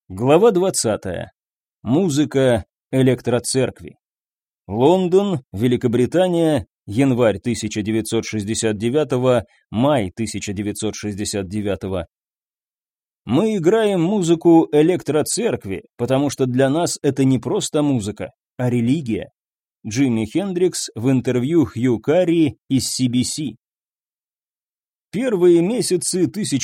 Глава 20. Музыка электроцеркви. Лондон, Великобритания, январь 1969, май 1969. Мы играем музыку электроцеркви, потому что для нас это не просто музыка, а религия. Джимми Хендрикс в интервью Хью Карри из CBC. Первые месяцы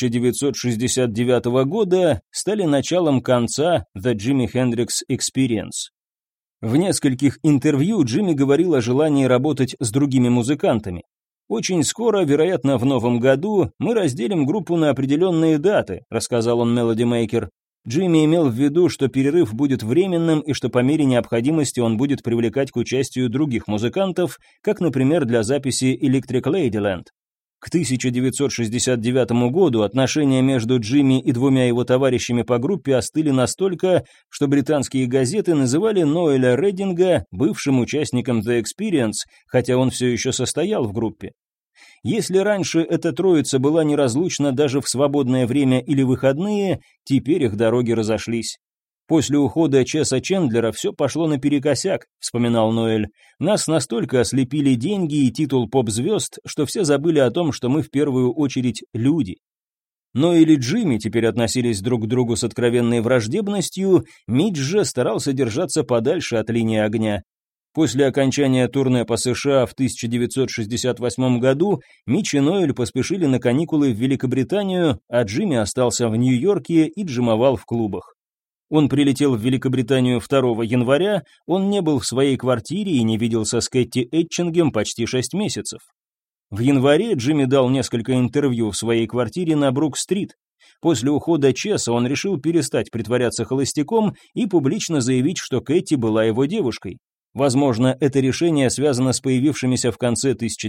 1969 года стали началом конца The Jimi Hendrix Experience. В нескольких интервью Джимми говорил о желании работать с другими музыкантами. «Очень скоро, вероятно, в новом году, мы разделим группу на определенные даты», рассказал он Melody Maker. Джимми имел в виду, что перерыв будет временным и что по мере необходимости он будет привлекать к участию других музыкантов, как, например, для записи Electric Ladyland. К 1969 году отношения между Джимми и двумя его товарищами по группе остыли настолько, что британские газеты называли Ноэля Реддинга бывшим участником The Experience, хотя он все еще состоял в группе. Если раньше эта троица была неразлучна даже в свободное время или выходные, теперь их дороги разошлись. «После ухода Чеса Чендлера все пошло наперекосяк», — вспоминал Ноэль. «Нас настолько ослепили деньги и титул поп-звезд, что все забыли о том, что мы в первую очередь люди». Ноэль и Джимми теперь относились друг к другу с откровенной враждебностью, Митч же старался держаться подальше от линии огня. После окончания турне по США в 1968 году Митч и Ноэль поспешили на каникулы в Великобританию, а Джимми остался в Нью-Йорке и джимовал в клубах. Он прилетел в Великобританию 2 января, он не был в своей квартире и не виделся с Кэти Этчингем почти 6 месяцев. В январе Джимми дал несколько интервью в своей квартире на Брук-стрит. После ухода Чеса он решил перестать притворяться холостяком и публично заявить, что Кэти была его девушкой. Возможно, это решение связано с появившимися в конце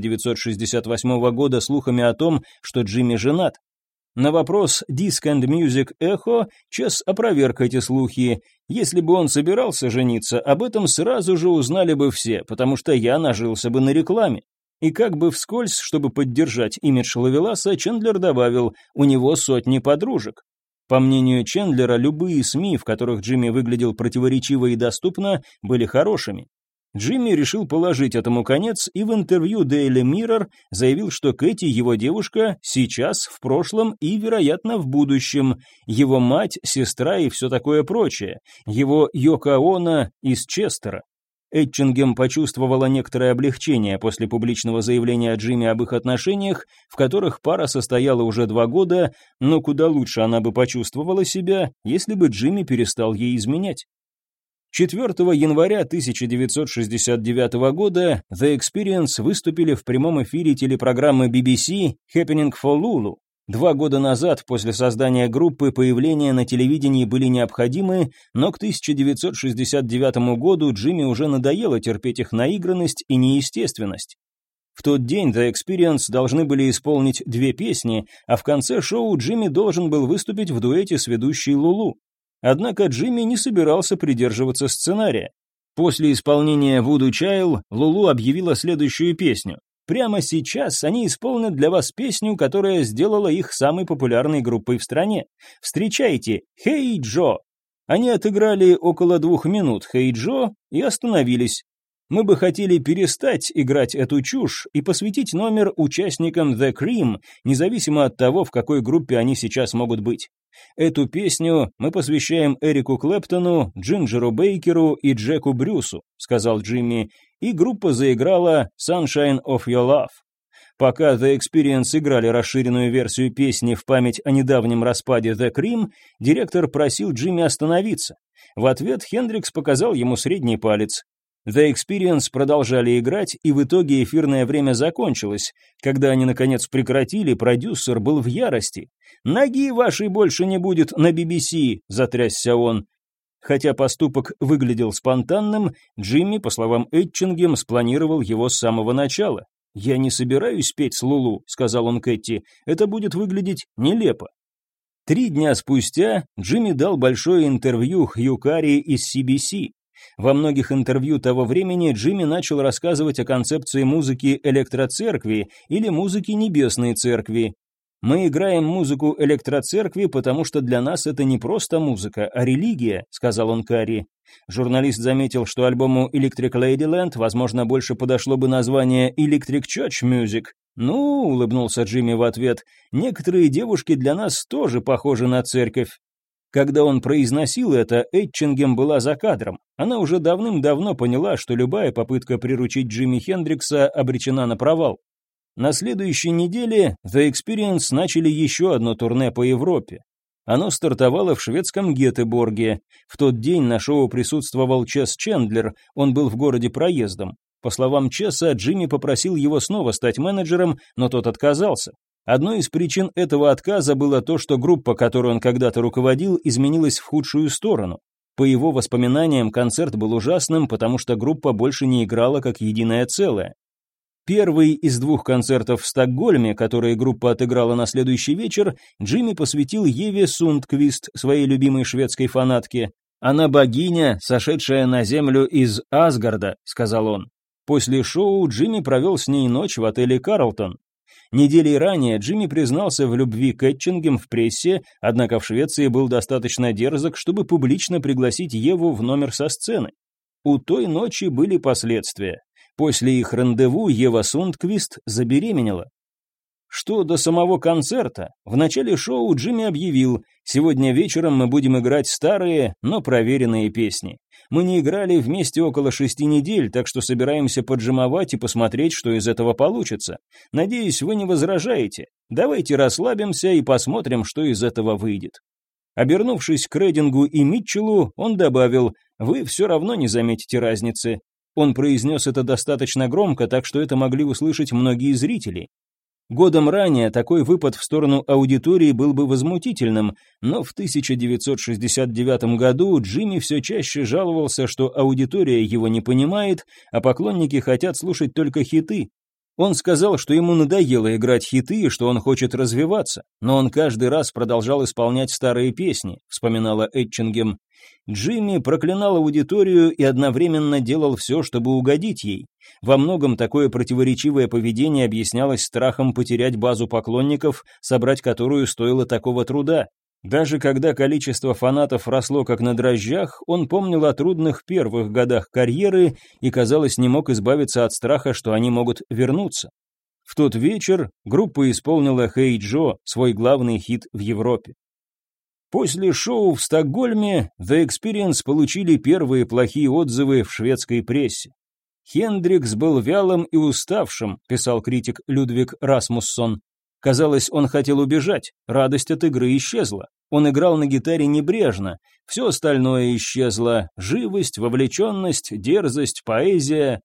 1968 года слухами о том, что Джимми женат. На вопрос Disc and Music Echo Чес опроверг эти слухи. Если бы он собирался жениться, об этом сразу же узнали бы все, потому что я нажился бы на рекламе. И как бы вскользь, чтобы поддержать имидж Ловеласа, Чендлер добавил, у него сотни подружек. По мнению Чендлера, любые СМИ, в которых Джимми выглядел противоречиво и доступно, были хорошими. Джимми решил положить этому конец и в интервью Daily Mirror заявил, что Кэти его девушка сейчас, в прошлом и, вероятно, в будущем, его мать, сестра и все такое прочее, его Йоко Оно из Честера. Этчингем почувствовала некоторое облегчение после публичного заявления Джимми об их отношениях, в которых пара состояла уже 2 года, но куда лучше она бы почувствовала себя, если бы Джимми перестал ей изменять. 4 января 1969 года The Experience выступили в прямом эфире телепрограммы BBC Happening for Lulu. 2 года назад, после создания группы, появления на телевидении были необходимы, но к 1969 году Джимми уже надоело терпеть их наигранность и неестественность. В тот день The Experience должны были исполнить 2 песни, а в конце шоу Джимми должен был выступить в дуэте с ведущей Лулу. Однако Джимми не собирался придерживаться сценария. После исполнения Voodoo Child Лулу объявила следующую песню. Прямо сейчас они исполнят для вас песню, которая сделала их самой популярной группой в стране. Встречайте, Hey Joe. Они отыграли около 2 минут Hey Joe и остановились. Мы бы хотели перестать играть эту чушь и посвятить номер участникам The Cream, независимо от того, в какой группе они сейчас могут быть. Эту песню мы посвящаем Эрику Клэптону, Джинджеру Бейкеру и Джеку Брюсу, сказал Джимми, и группа заиграла Sunshine of Your Love. Пока The Experience играли расширенную версию песни в память о недавнем распаде The Cream, директор просил Джимми остановиться. В ответ Хендрикс показал ему средний палец. The Experience продолжали играть, и в итоге эфирное время закончилось. Когда они, наконец, прекратили, продюсер был в ярости. «Ноги вашей больше не будет на BBC», — затрясся он. Хотя поступок выглядел спонтанным, Джимми, по словам Этчингем, спланировал его с самого начала. «Я не собираюсь петь с Лулу», — сказал он Кэти, — «это будет выглядеть нелепо». 3 дня спустя Джимми дал большое интервью Хью Карри из CBC. Во многих интервью того времени Джимми начал рассказывать о концепции музыки электроцеркви или музыки небесной церкви. «Мы играем музыку электроцеркви, потому что для нас это не просто музыка, а религия», — сказал он Карри. Журналист заметил, что альбому Electric Ladyland, возможно, больше подошло бы название Electric Church Music. «Ну», — улыбнулся Джимми в ответ, — «некоторые девушки для нас тоже похожи на церковь». Когда он произносил это, Этчингем была за кадром. Она уже давным-давно поняла, что любая попытка приручить Джимми Хендрикса обречена на провал. На следующей неделе The Experience начали еще одно турне по Европе. Оно стартовало в шведском Гетеборге. В тот день на шоу присутствовал Чес Чендлер, он был в городе проездом. По словам Чеса, Джимми попросил его снова стать менеджером, но тот отказался. Одной из причин этого отказа было то, что группа, которой он когда-то руководил, изменилась в худшую сторону. По его воспоминаниям, концерт был ужасным, потому что группа больше не играла как единое целое. Первый из двух концертов в Стокгольме, которые группа отыграла на следующий вечер, Джимми посвятил Еве Сундквист, своей любимой шведской фанатке. «Она богиня, сошедшая на землю из Асгарда», — сказал он. После шоу Джимми провел с ней ночь в отеле «Карлтон». Недели ранее Джимми признался в любви к Этчингем в прессе, однако в Швеции был достаточно дерзок, чтобы публично пригласить Еву в номер со сцены. У той ночи были последствия. После их рандеву Ева Сундквист забеременела. Что до самого концерта, в начале шоу Джимми объявил: «Сегодня вечером мы будем играть старые, но проверенные песни. Мы не играли вместе около 6 недель, так что собираемся поджимовать и посмотреть, что из этого получится. Надеюсь, вы не возражаете. Давайте расслабимся и посмотрим, что из этого выйдет». Обернувшись к Редингу и Митчеллу, он добавил: «Вы все равно не заметите разницы». Он произнес это достаточно громко, так что это могли услышать многие зрители. Годом ранее такой выпад в сторону аудитории был бы возмутительным, но в 1969 году Джимми все чаще жаловался, что аудитория его не понимает, а поклонники хотят слушать только хиты. Он сказал, что ему надоело играть хиты и что он хочет развиваться, но он каждый раз продолжал исполнять старые песни, вспоминала Этчингем. Джимми проклинал аудиторию и одновременно делал все, чтобы угодить ей. Во многом такое противоречивое поведение объяснялось страхом потерять базу поклонников, собрать которую стоило такого труда. Даже когда количество фанатов росло как на дрожжах, он помнил о трудных первых годах карьеры и, казалось, не мог избавиться от страха, что они могут вернуться. В тот вечер группа исполнила «Hey Joe», свой главный хит в Европе. После шоу в Стокгольме The Experience получили первые плохие отзывы в шведской прессе. «Хендрикс был вялым и уставшим», — писал критик Людвиг Расмуссон. Казалось, он хотел убежать, радость от игры исчезла. Он играл на гитаре небрежно, все остальное исчезло: живость, вовлеченность, дерзость, поэзия.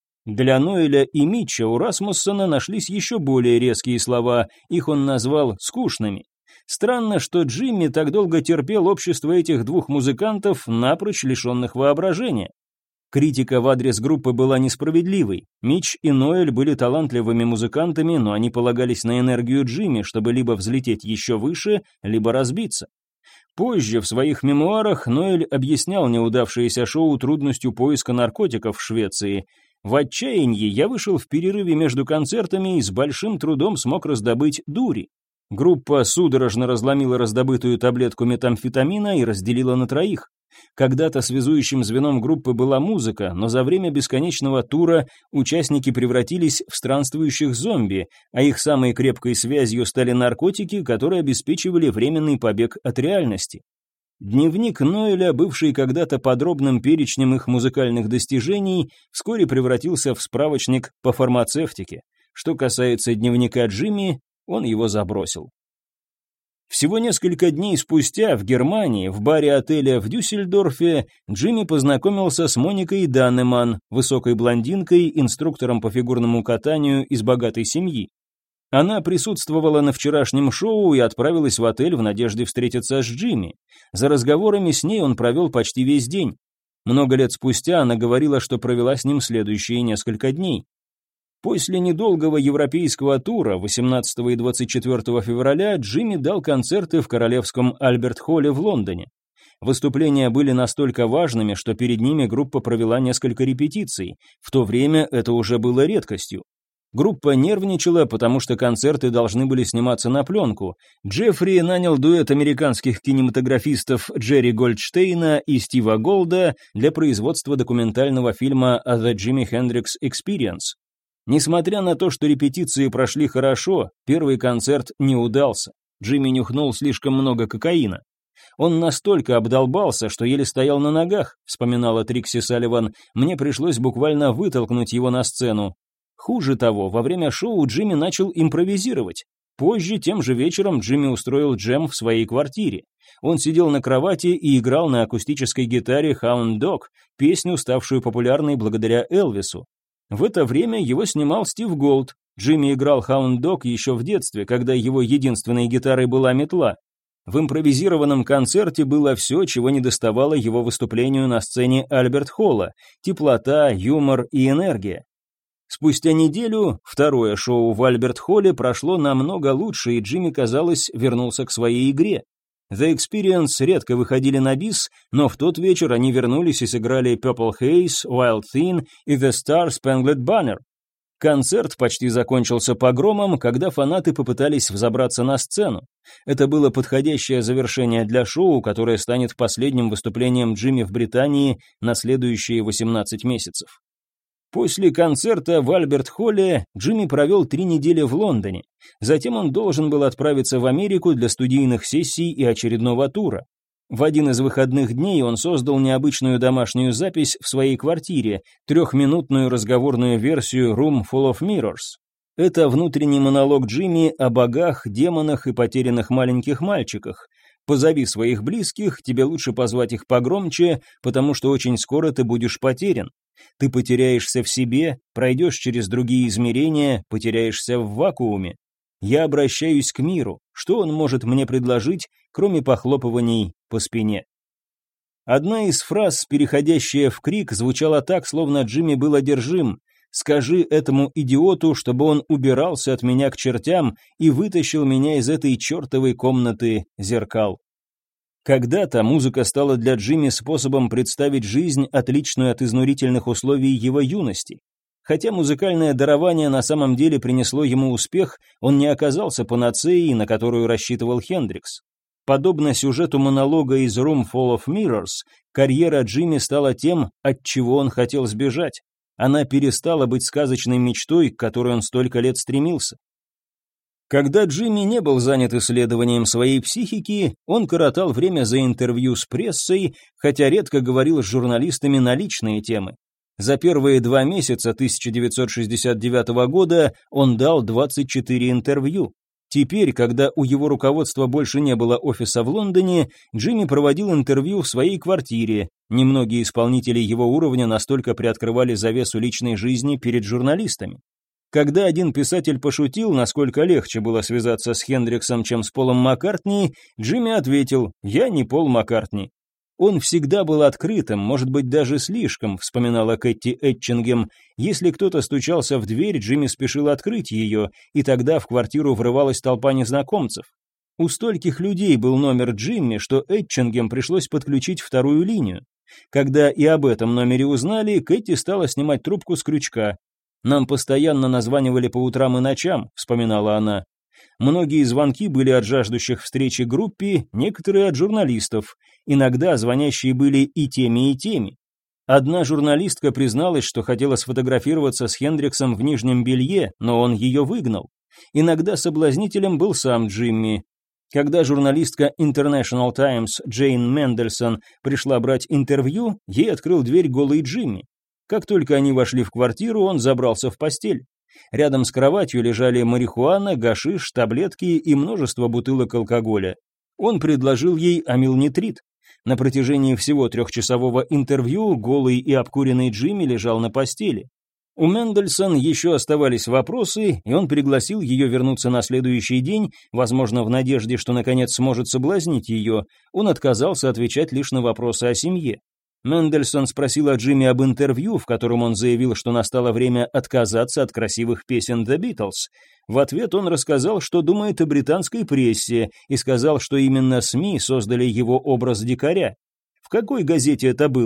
Для Ноэля и Митча у Расмуссона нашлись еще более резкие слова, их он назвал скучными. Странно, что Джимми так долго терпел общество этих двух музыкантов, напрочь лишенных воображения. Критика в адрес группы была несправедливой. Митч и Ноэль были талантливыми музыкантами, но они полагались на энергию Джимми, чтобы либо взлететь еще выше, либо разбиться. Позже в своих мемуарах Ноэль объяснял неудавшееся шоу трудностью поиска наркотиков в Швеции. «В отчаянии я вышел в перерыве между концертами и с большим трудом смог раздобыть дури. Группа судорожно разломила раздобытую таблетку метамфетамина и разделила на троих. Когда-то связующим звеном группы была музыка, но за время бесконечного тура участники превратились в странствующих зомби, а их самой крепкой связью стали наркотики, которые обеспечивали временный побег от реальности». Дневник Ноэля, бывший когда-то подробным перечнем их музыкальных достижений, вскоре превратился в справочник по фармацевтике. Что касается дневника Джимми, он его забросил. Всего несколько дней спустя в Германии, в баре отеля в Дюссельдорфе, Джимми познакомился с Моникой Даннеман, высокой блондинкой, инструктором по фигурному катанию из богатой семьи. Она присутствовала на вчерашнем шоу и отправилась в отель в надежде встретиться с Джимми. За разговорами с ней он провел почти весь день. Много лет спустя она говорила, что провела с ним следующие несколько дней. После недолгого европейского тура 18 и 24 февраля Джимми дал концерты в Королевском Альберт-холле в Лондоне. Выступления были настолько важными, что перед ними группа провела несколько репетиций. В то время это уже было редкостью. Группа нервничала, потому что концерты должны были сниматься на пленку. Джеффри нанял дуэт американских кинематографистов Джерри Гольдштейна и Стива Голда для производства документального фильма «The Jimi Hendrix Experience». Несмотря на то, что репетиции прошли хорошо, первый концерт не удался. Джимми нюхнул слишком много кокаина. «Он настолько обдолбался, что еле стоял на ногах», — вспоминала Трикси Салливан. «Мне пришлось буквально вытолкнуть его на сцену». Хуже того, во время шоу Джимми начал импровизировать. Позже, тем же вечером, Джимми устроил джем в своей квартире. Он сидел на кровати и играл на акустической гитаре «Hound Dog», песню, ставшую популярной благодаря Элвису. В это время его снимал Стив Голд. Джимми играл «Hound Dog» еще в детстве, когда его единственной гитарой была метла. В импровизированном концерте было все, чего недоставало его выступлению на сцене Альберт-Холла: теплота, юмор и энергия. Спустя неделю второе шоу в Альберт-Холле прошло намного лучше, и Джимми, казалось, вернулся к своей игре. The Experience редко выходили на бис, но в тот вечер они вернулись и сыграли Purple Haze, Wild Thing и The Star-Spangled Banner. Концерт почти закончился погромом, когда фанаты попытались взобраться на сцену. Это было подходящее завершение для шоу, которое станет последним выступлением Джимми в Британии на следующие 18 месяцев. После концерта в Альберт-Холле Джимми провел 3 недели в Лондоне. Затем он должен был отправиться в Америку для студийных сессий и очередного тура. В один из выходных дней он создал необычную домашнюю запись в своей квартире, 3-минутную разговорную версию Room Full of Mirrors. Это внутренний монолог Джимми о богах, демонах и потерянных маленьких мальчиках. Позови своих близких, тебе лучше позвать их погромче, потому что очень скоро ты будешь потерян. Ты потеряешься в себе, пройдешь через другие измерения, потеряешься в вакууме. Я обращаюсь к миру. Что он может мне предложить, кроме похлопываний по спине? Одна из фраз, переходящая в крик, звучала так, словно Джимми был одержим. «Скажи этому идиоту, чтобы он убирался от меня к чертям и вытащил меня из этой чертовой комнаты зеркал». Когда-то музыка стала для Джимми способом представить жизнь, отличную от изнурительных условий его юности. Хотя музыкальное дарование на самом деле принесло ему успех, он не оказался панацеей, на которую рассчитывал Хендрикс. Подобно сюжету монолога из Room Full of Mirrors, карьера Джимми стала тем, от чего он хотел сбежать. Она перестала быть сказочной мечтой, к которой он столько лет стремился. Когда Джимми не был занят исследованием своей психики, он коротал время за интервью с прессой, хотя редко говорил с журналистами на личные темы. За первые 2 месяца 1969 года он дал 24 интервью. Теперь, когда у его руководства больше не было офиса в Лондоне, Джимми проводил интервью в своей квартире. Немногие исполнители его уровня настолько приоткрывали завесу личной жизни перед журналистами. Когда один писатель пошутил, насколько легче было связаться с Хендриксом, чем с Полом Маккартни, Джимми ответил: «Я не Пол Маккартни». «Он всегда был открытым, может быть, даже слишком», вспоминала Кэти Этчингем. «Если кто-то стучался в дверь, Джимми спешил открыть ее, и тогда в квартиру врывалась толпа незнакомцев. У стольких людей был номер Джимми, что Этчингем пришлось подключить вторую линию. Когда и об этом номере узнали, Кэти стала снимать трубку с крючка. «Нам постоянно названивали по утрам и ночам», — вспоминала она. Многие звонки были от жаждущих встречи группе, некоторые от журналистов. Иногда звонящие были и теми, и теми. Одна журналистка призналась, что хотела сфотографироваться с Хендриксом в нижнем белье, но он ее выгнал. Иногда соблазнителем был сам Джимми. Когда журналистка International Times Джейн Мендельсон пришла брать интервью, ей открыл дверь голый Джимми. Как только они вошли в квартиру, он забрался в постель. Рядом с кроватью лежали марихуана, гашиш, таблетки и множество бутылок алкоголя. Он предложил ей амилнитрит. На протяжении всего 3-часового интервью голый и обкуренный Джимми лежал на постели. У Мендельсон еще оставались вопросы, и он пригласил ее вернуться на следующий день, возможно, в надежде, что наконец сможет соблазнить ее. Он отказался отвечать лишь на вопросы о семье. Мендельсон спросила Джимми об интервью, в котором он заявил, что настало время отказаться от красивых песен The Beatles. В ответ он рассказал, что думает о британской прессе, и сказал, что именно СМИ создали его образ дикаря. В какой газете это было?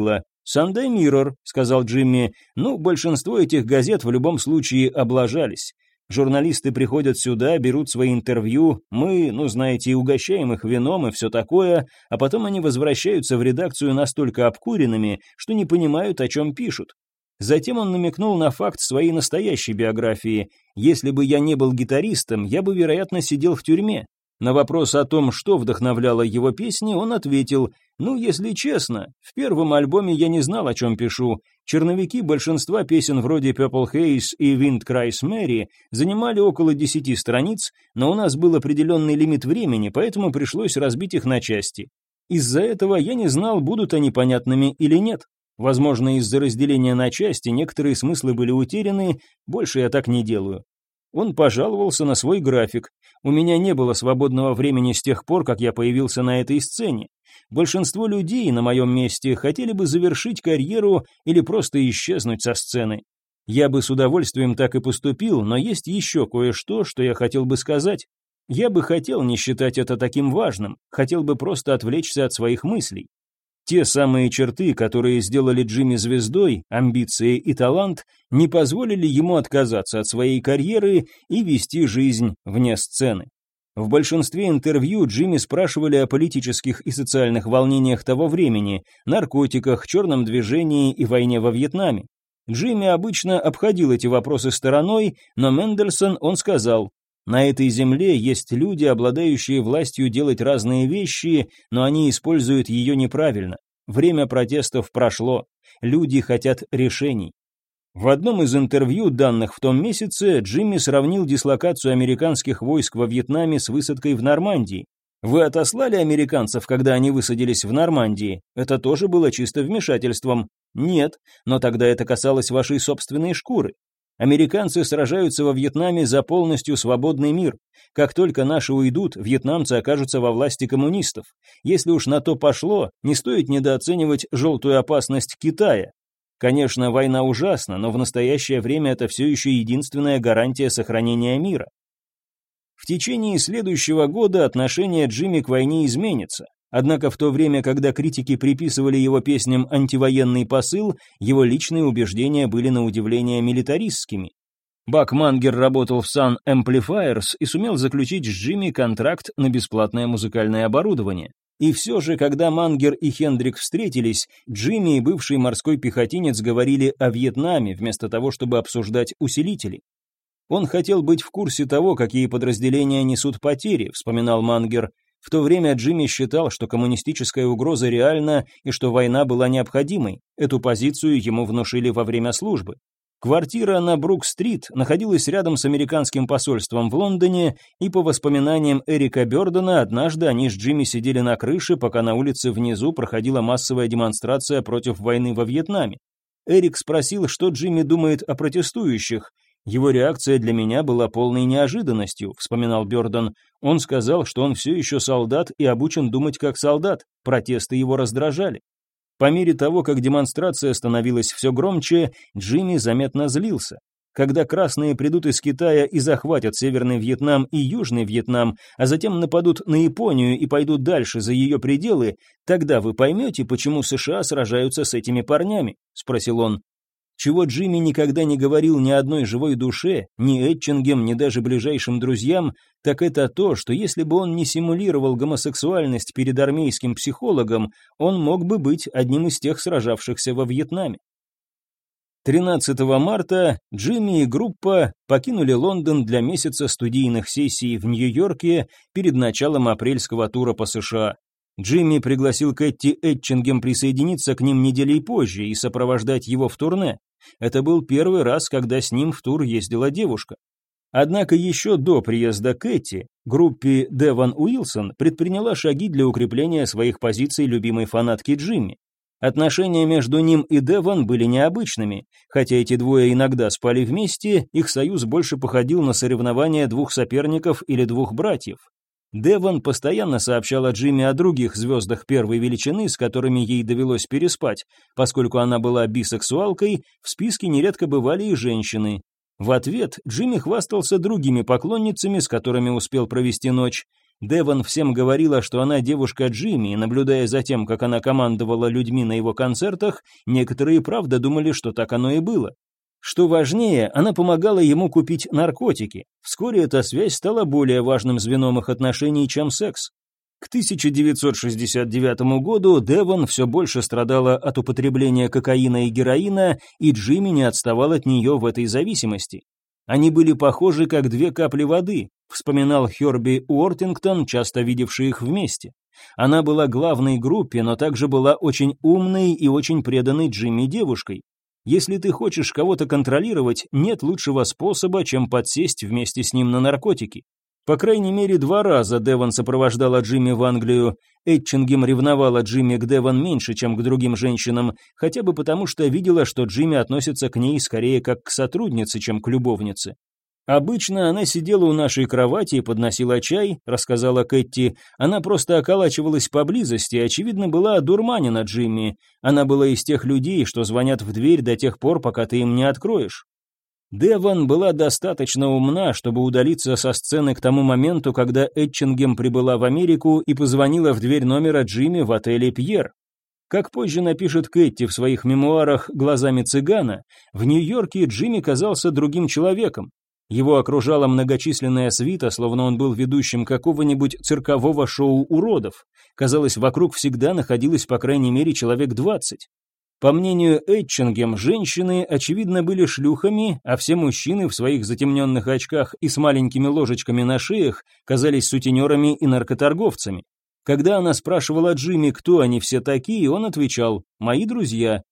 «Sunday Mirror», — сказал Джимми. «Ну, большинство этих газет в любом случае облажались. Журналисты приходят сюда, берут свои интервью, мы, знаете, угощаем их вином и все такое, а потом они возвращаются в редакцию настолько обкуренными, что не понимают, о чем пишут». Затем он намекнул на факт своей настоящей биографии. «Если бы я не был гитаристом, я бы, вероятно, сидел в тюрьме». На вопрос о том, что вдохновляло его песни, он ответил: «Если честно, в первом альбоме я не знал, о чем пишу. Черновики большинства песен вроде Purple Haze и Wind Cries Mary занимали около 10 страниц, но у нас был определенный лимит времени, поэтому пришлось разбить их на части. Из-за этого я не знал, будут они понятными или нет. Возможно, из-за разделения на части некоторые смыслы были утеряны, больше я так не делаю». Он пожаловался на свой график. «У меня не было свободного времени с тех пор, как я появился на этой сцене. Большинство людей на моем месте хотели бы завершить карьеру или просто исчезнуть со сцены. Я бы с удовольствием так и поступил, но есть еще кое-что, что я хотел бы сказать. Я бы хотел не считать это таким важным, хотел бы просто отвлечься от своих мыслей. Те самые черты, которые сделали Джимми звездой, амбиции и талант, не позволили ему отказаться от своей карьеры и вести жизнь вне сцены». В большинстве интервью Джимми спрашивали о политических и социальных волнениях того времени, наркотиках, черном движении и войне во Вьетнаме. Джимми обычно обходил эти вопросы стороной, но Мендельсон он сказал: «На этой земле есть люди, обладающие властью делать разные вещи, но они используют ее неправильно. Время протестов прошло. Люди хотят решений». В одном из интервью, данных в том месяце, Джимми сравнил дислокацию американских войск во Вьетнаме с высадкой в Нормандии. «Вы отослали американцев, когда они высадились в Нормандии? Это тоже было чисто вмешательством». «Нет, но тогда это касалось вашей собственной шкуры. Американцы сражаются во Вьетнаме за полностью свободный мир. Как только наши уйдут, вьетнамцы окажутся во власти коммунистов. Если уж на то пошло, не стоит недооценивать желтую опасность Китая. Конечно, война ужасна, но в настоящее время это все еще единственная гарантия сохранения мира». В течение следующего года отношение Джимми к войне изменится. Однако в то время, когда критики приписывали его песням антивоенный посыл, его личные убеждения были на удивление милитаристскими. Бак Мангер работал в Sun Amplifiers и сумел заключить с Джимми контракт на бесплатное музыкальное оборудование. И все же, когда Мангер и Хендрик встретились, Джимми и бывший морской пехотинец говорили о Вьетнаме, вместо того, чтобы обсуждать усилители. «Он хотел быть в курсе того, какие подразделения несут потери», — вспоминал Мангер. В то время Джимми считал, что коммунистическая угроза реальна и что война была необходимой. Эту позицию ему внушили во время службы. Квартира на Брук-стрит находилась рядом с американским посольством в Лондоне, и по воспоминаниям Эрика Бёрдена, однажды они с Джимми сидели на крыше, пока на улице внизу проходила массовая демонстрация против войны во Вьетнаме. Эрик спросил, что Джимми думает о протестующих. «Его реакция для меня была полной неожиданностью», — вспоминал Бёрден. «Он сказал, что он все еще солдат и обучен думать как солдат. Протесты его раздражали». По мере того, как демонстрация становилась все громче, Джимми заметно злился. Когда красные придут из Китая и захватят Северный Вьетнам и Южный Вьетнам, а затем нападут на Японию и пойдут дальше за ее пределы, тогда вы поймете, почему США сражаются с этими парнями?» — спросил он. Чего Джимми никогда не говорил ни одной живой душе, ни Этчингем, ни даже ближайшим друзьям, так это то, что если бы он не симулировал гомосексуальность перед армейским психологом, он мог бы быть одним из тех сражавшихся во Вьетнаме. 13 марта Джимми и группа покинули Лондон для месяца студийных сессий в Нью-Йорке перед началом апрельского тура по США. Джимми пригласил Кэти Этчингем присоединиться к ним неделей позже и сопровождать его в турне. Это был первый раз, когда с ним в тур ездила девушка. Однако еще до приезда Кэти группе Девон Уилсон предприняла шаги для укрепления своих позиций любимой фанатки Джимми. Отношения между ним и Девон были необычными. Хотя эти двое иногда спали вместе, их союз больше походил на соревнования двух соперников или двух братьев. Девон постоянно сообщала Джимми о других звездах первой величины, с которыми ей довелось переспать. Поскольку она была бисексуалкой, в списке нередко бывали и женщины. В ответ Джимми хвастался другими поклонницами, с которыми успел провести ночь. Девон всем говорила, что она девушка Джимми, и, наблюдая за тем, как она командовала людьми на его концертах, некоторые правда думали, что так оно и было. Что важнее, она помогала ему купить наркотики. Вскоре эта связь стала более важным звеном их отношений, чем секс. К 1969 году Девон все больше страдала от употребления кокаина и героина, и Джимми не отставал от нее в этой зависимости. Они были похожи, как две капли воды, вспоминал Херби Уортингтон, часто видевший их вместе. Она была главной группе, но также была очень умной и очень преданной Джимми девушкой. Если ты хочешь кого-то контролировать, нет лучшего способа, чем подсесть вместе с ним на наркотики. По крайней мере, 2 раза Девон сопровождала Джимми в Англию. Этчингем ревновала Джимми к Девон меньше, чем к другим женщинам, хотя бы потому, что видела, что Джимми относится к ней скорее как к сотруднице, чем к любовнице. «Обычно она сидела у нашей кровати и подносила чай», — рассказала Кэти. «Она просто околачивалась поблизости и, очевидно, была одурманена Джимми. Она была из тех людей, что звонят в дверь до тех пор, пока ты им не откроешь». Девон была достаточно умна, чтобы удалиться со сцены к тому моменту, когда Этчингем прибыла в Америку и позвонила в дверь номера Джимми в отеле «Пьер». Как позже напишет Кэти в своих мемуарах «Глазами цыгана», в Нью-Йорке Джимми казался другим человеком. Его окружала многочисленная свита, словно он был ведущим какого-нибудь циркового шоу уродов. Казалось, вокруг всегда находилось по крайней мере человек 20. По мнению Этчингем, женщины, очевидно, были шлюхами, а все мужчины в своих затемненных очках и с маленькими ложечками на шеях казались сутенерами и наркоторговцами. Когда она спрашивала Джимми, кто они все такие, он отвечал «мои друзья».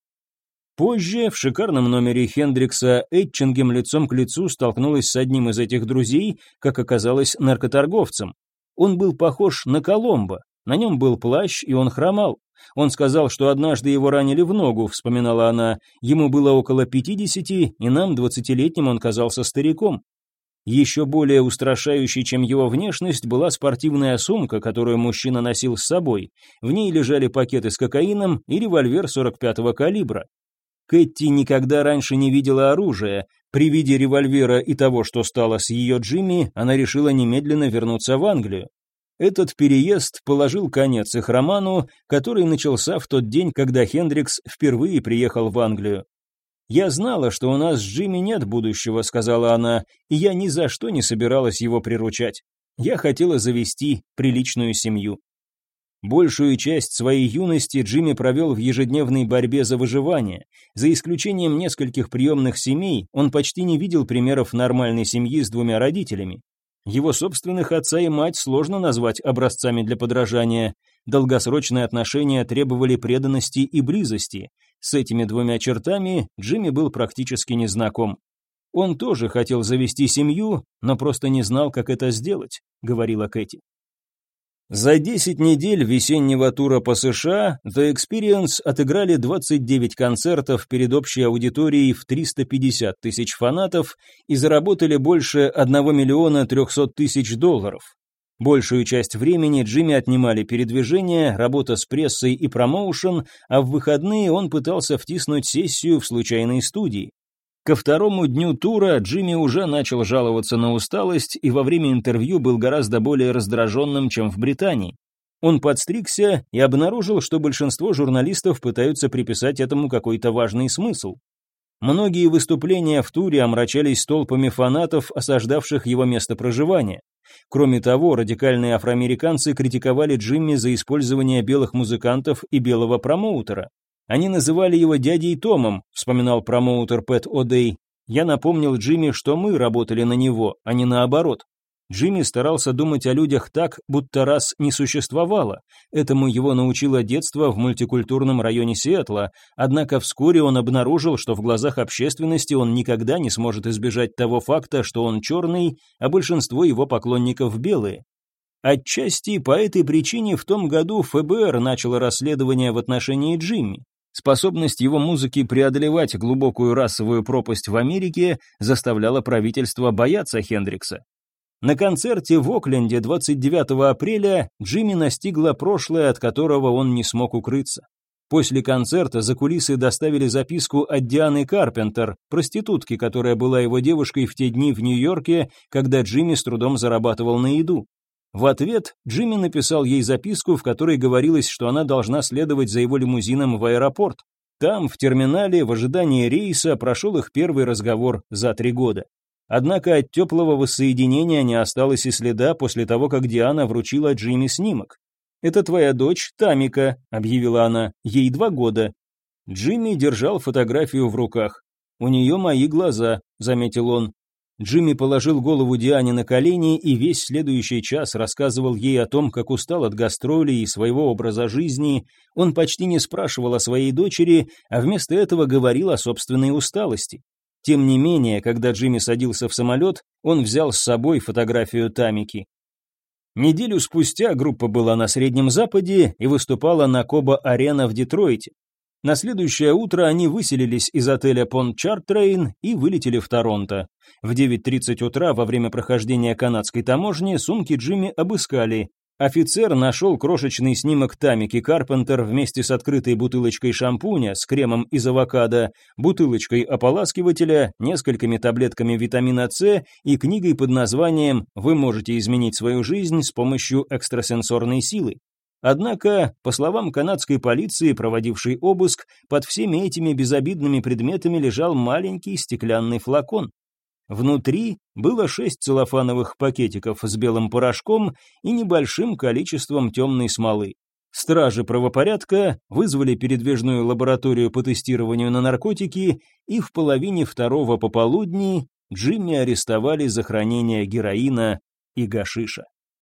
Позже, в шикарном номере Хендрикса, Этчингем лицом к лицу столкнулась с одним из этих друзей, как оказалось, наркоторговцем. Он был похож на Коломбо, на нем был плащ, и он хромал. Он сказал, что однажды его ранили в ногу, вспоминала она. Ему было около 50, и нам, 20-летним, он казался стариком. Еще более устрашающей, чем его внешность, была спортивная сумка, которую мужчина носил с собой. В ней лежали пакеты с кокаином и револьвер 45-го калибра. Кэти никогда раньше не видела оружия. При виде револьвера и того, что стало с ее Джимми, она решила немедленно вернуться в Англию. Этот переезд положил конец их роману, который начался в тот день, когда Хендрикс впервые приехал в Англию. «Я знала, что у нас с Джимми нет будущего», — сказала она, «и я ни за что не собиралась его приручать. Я хотела завести приличную семью». Большую часть своей юности Джимми провел в ежедневной борьбе за выживание. За исключением нескольких приемных семей, он почти не видел примеров нормальной семьи с 2 родителями. Его собственных отца и мать сложно назвать образцами для подражания. Долгосрочные отношения требовали преданности и близости. С этими 2 чертами Джимми был практически незнаком. «Он тоже хотел завести семью, но просто не знал, как это сделать», — говорила Кэти. За 10 недель весеннего тура по США The Experience отыграли 29 концертов перед общей аудиторией в 350 тысяч фанатов и заработали больше $1 300 000. Большую часть времени Джимми отнимали передвижения, работа с прессой и промоушен, а в выходные он пытался втиснуть сессию в случайной студии. Ко 2-му дню тура Джимми уже начал жаловаться на усталость и во время интервью был гораздо более раздраженным, чем в Британии. Он подстригся и обнаружил, что большинство журналистов пытаются приписать этому какой-то важный смысл. Многие выступления в туре омрачались толпами фанатов, осаждавших его место проживания. Кроме того, радикальные афроамериканцы критиковали Джимми за использование белых музыкантов и белого промоутера. «Они называли его дядей Томом», — вспоминал промоутер Пэт О'Дей. «Я напомнил Джимми, что мы работали на него, а не наоборот». Джимми старался думать о людях так, будто рас не существовало. Этому его научило детство в мультикультурном районе Сиэтла, однако вскоре он обнаружил, что в глазах общественности он никогда не сможет избежать того факта, что он черный, а большинство его поклонников белые. Отчасти по этой причине в том году ФБР начало расследование в отношении Джимми. Способность его музыки преодолевать глубокую расовую пропасть в Америке заставляла правительство бояться Хендрикса. На концерте в Окленде 29 апреля Джимми настигло прошлое, от которого он не смог укрыться. После концерта за кулисы доставили записку от Дианы Карпентер, проститутки, которая была его девушкой в те дни в Нью-Йорке, когда Джимми с трудом зарабатывал на еду. В ответ Джимми написал ей записку, в которой говорилось, что она должна следовать за его лимузином в аэропорт. Там, в терминале, в ожидании рейса, прошел их первый разговор за 3 года. Однако от теплого воссоединения не осталось и следа после того, как Диана вручила Джимми снимок. «Это твоя дочь, Тамика», — объявила она, — «ей 2 года». Джимми держал фотографию в руках. «У нее мои глаза», — заметил он. Джимми положил голову Диане на колени и весь следующий час рассказывал ей о том, как устал от гастролей и своего образа жизни. Он почти не спрашивал о своей дочери, а вместо этого говорил о собственной усталости. Тем не менее, когда Джимми садился в самолет, он взял с собой фотографию Тамики. Неделю спустя группа была на Среднем Западе и выступала на Коба-Арена в Детройте. На следующее утро они выселились из отеля Pontchartrain и вылетели в Торонто. В 9:30 утра во время прохождения канадской таможни сумки Джимми обыскали. Офицер нашел крошечный снимок Тамики Карпентер вместе с открытой бутылочкой шампуня с кремом из авокадо, бутылочкой ополаскивателя, несколькими таблетками витамина С и книгой под названием «Вы можете изменить свою жизнь с помощью экстрасенсорной силы». Однако, по словам канадской полиции, проводившей обыск, под всеми этими безобидными предметами лежал маленький стеклянный флакон. Внутри было 6 целлофановых пакетиков с белым порошком и небольшим количеством темной смолы. Стражи правопорядка вызвали передвижную лабораторию по тестированию на наркотики, и в 1:30 пополудни Джимми арестовали за хранение героина и гашиша.